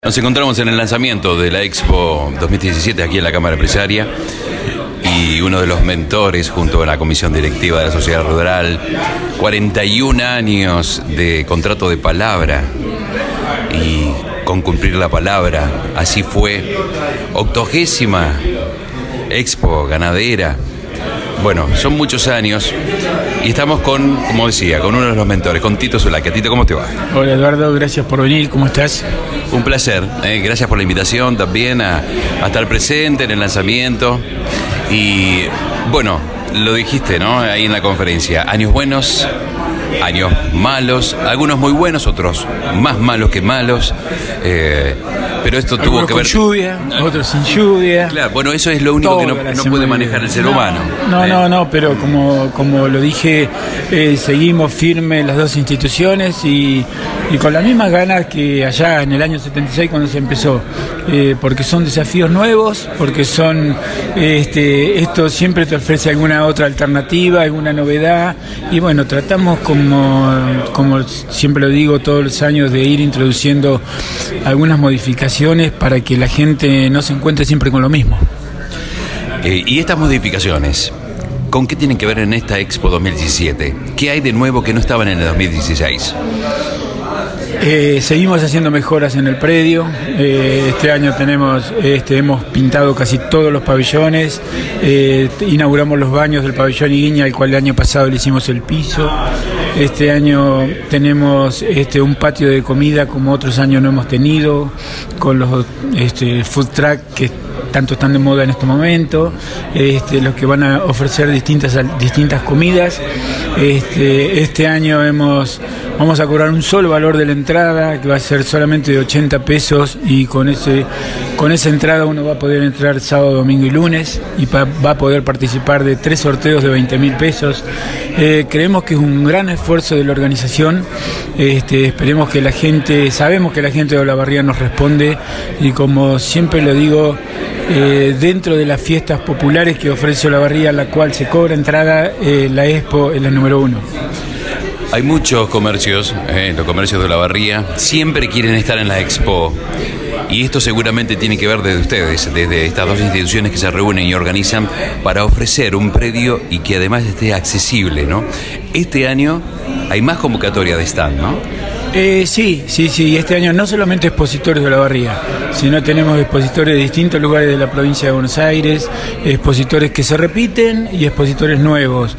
Nos encontramos en el lanzamiento de la Expo 2017 aquí en la Cámara Empresaria y uno de los mentores junto a la comisión directiva de la Sociedad Rural, 41 años de contrato de palabra y con cumplir la palabra, así fue, 80ª Expo ganadera. Bueno, son muchos años y estamos con, como decía, con uno de los mentores, con Tito Zulaika. Tito, ¿cómo te va? Hola Eduardo, gracias por venir, ¿cómo estás? Un placer, gracias por la invitación también a estar presente en el lanzamiento. Y bueno, lo dijiste, ¿no? Ahí en la conferencia, años buenos, años malos, algunos muy buenos, otros más malos que malos. Pero esto tuvo que ver con lluvia, otros sin lluvia. Claro, bueno, eso es lo único que no puede manejar el ser humano. No, pero como lo dije, seguimos firmes las dos instituciones y con las mismas ganas que allá en el año 76 cuando se empezó, porque son desafíos nuevos, porque son esto siempre te ofrece alguna otra alternativa, alguna novedad, y bueno, tratamos como siempre lo digo todos los años, de ir introduciendo algunas modificaciones para que la gente no se encuentre siempre con lo mismo. Y estas modificaciones, ¿con qué tienen que ver en esta Expo 2017? ¿Qué hay de nuevo que no estaban en el 2016? Seguimos haciendo mejoras en el predio. Este año hemos pintado casi todos los pabellones, inauguramos los baños del pabellón Iguiña, al cual el año pasado le hicimos el piso. Este año tenemos un patio de comida como otros años no hemos tenido, con los food truck que tanto están de moda en este momento, los que van a ofrecer distintas comidas. Este año vamos a cobrar un solo valor de la entrada, que va a ser solamente de 80 pesos, y con esa entrada uno va a poder entrar sábado, domingo y lunes, y va a poder participar de 3 sorteos de 20.000 pesos. Creemos que es un gran esfuerzo de la organización. Esperemos que sabemos que la gente de Olavarría nos responde, y como siempre lo digo, dentro de las fiestas populares que ofrece Olavarría, la cual se cobra entrada, la Expo es la número 1. Hay muchos comercios, los comercios de Olavarría, siempre quieren estar en la Expo. Y esto seguramente tiene que ver desde ustedes, desde estas dos instituciones que se reúnen y organizan para ofrecer un predio y que además esté accesible, ¿no? Este año hay más convocatoria de stand, ¿no? Sí. Este año no solamente expositores de Olavarría, sino tenemos expositores de distintos lugares de la provincia de Buenos Aires, expositores que se repiten y expositores nuevos.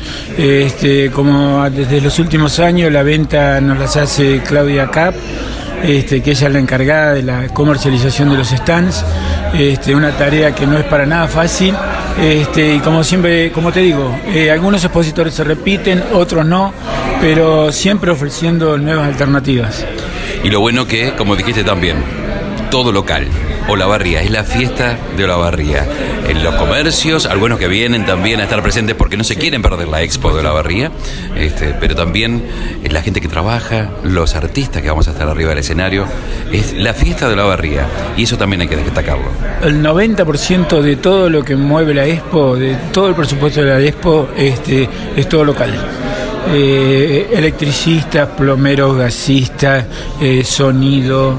Como desde los últimos años la venta nos las hace Claudia Cap, que ella es la encargada de la comercialización de los stands, una tarea que no es para nada fácil, y como siempre, como te digo, algunos expositores se repiten, otros no, pero siempre ofreciendo nuevas alternativas. Y lo bueno que, como dijiste también, todo local. Olavarría, es la fiesta de Olavarría. En los comercios, algunos que vienen también a estar presentes porque no se quieren perder la Expo de Olavarría, pero también la gente que trabaja, los artistas que vamos a estar arriba del escenario. Es la fiesta de Olavarría y eso también hay que destacarlo. El 90% de todo lo que mueve la Expo, de todo el presupuesto de la Expo, es todo local. Electricistas, plomeros, gasistas, sonido,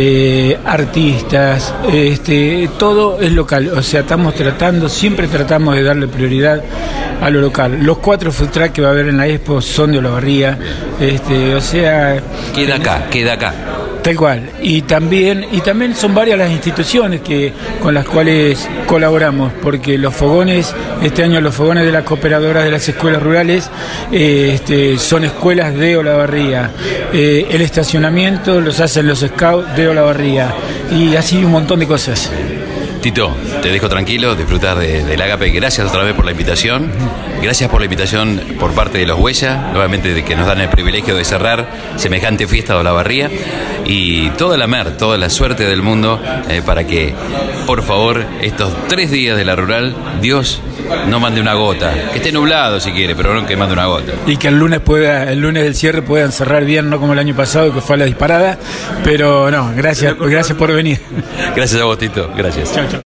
artistas, todo es local. O sea, siempre tratamos de darle prioridad a lo local. Los 4 food truck que va a haber en la Expo son de Olavarría, o sea... Queda acá. Tal cual, y también son varias las instituciones con las cuales colaboramos, porque los fogones, este año los fogones de las cooperadoras de las escuelas rurales son escuelas de Olavarría, el estacionamiento los hacen los scouts de Olavarría, y así un montón de cosas. Tito, te dejo tranquilo, disfrutar del Ágape. Gracias otra vez por la invitación. Gracias por la invitación por parte de los Huella, nuevamente de que nos dan el privilegio de cerrar semejante fiesta de Olavarría. Y toda la suerte del mundo para que, por favor, estos 3 días de la rural, Dios no mande una gota. Que esté nublado si quiere, pero no que mande una gota. Y que el lunes del cierre puedan cerrar bien, no como el año pasado que fue a la disparada. Pero no, gracias por venir. Gracias a vos, Tito. Gracias. Chao.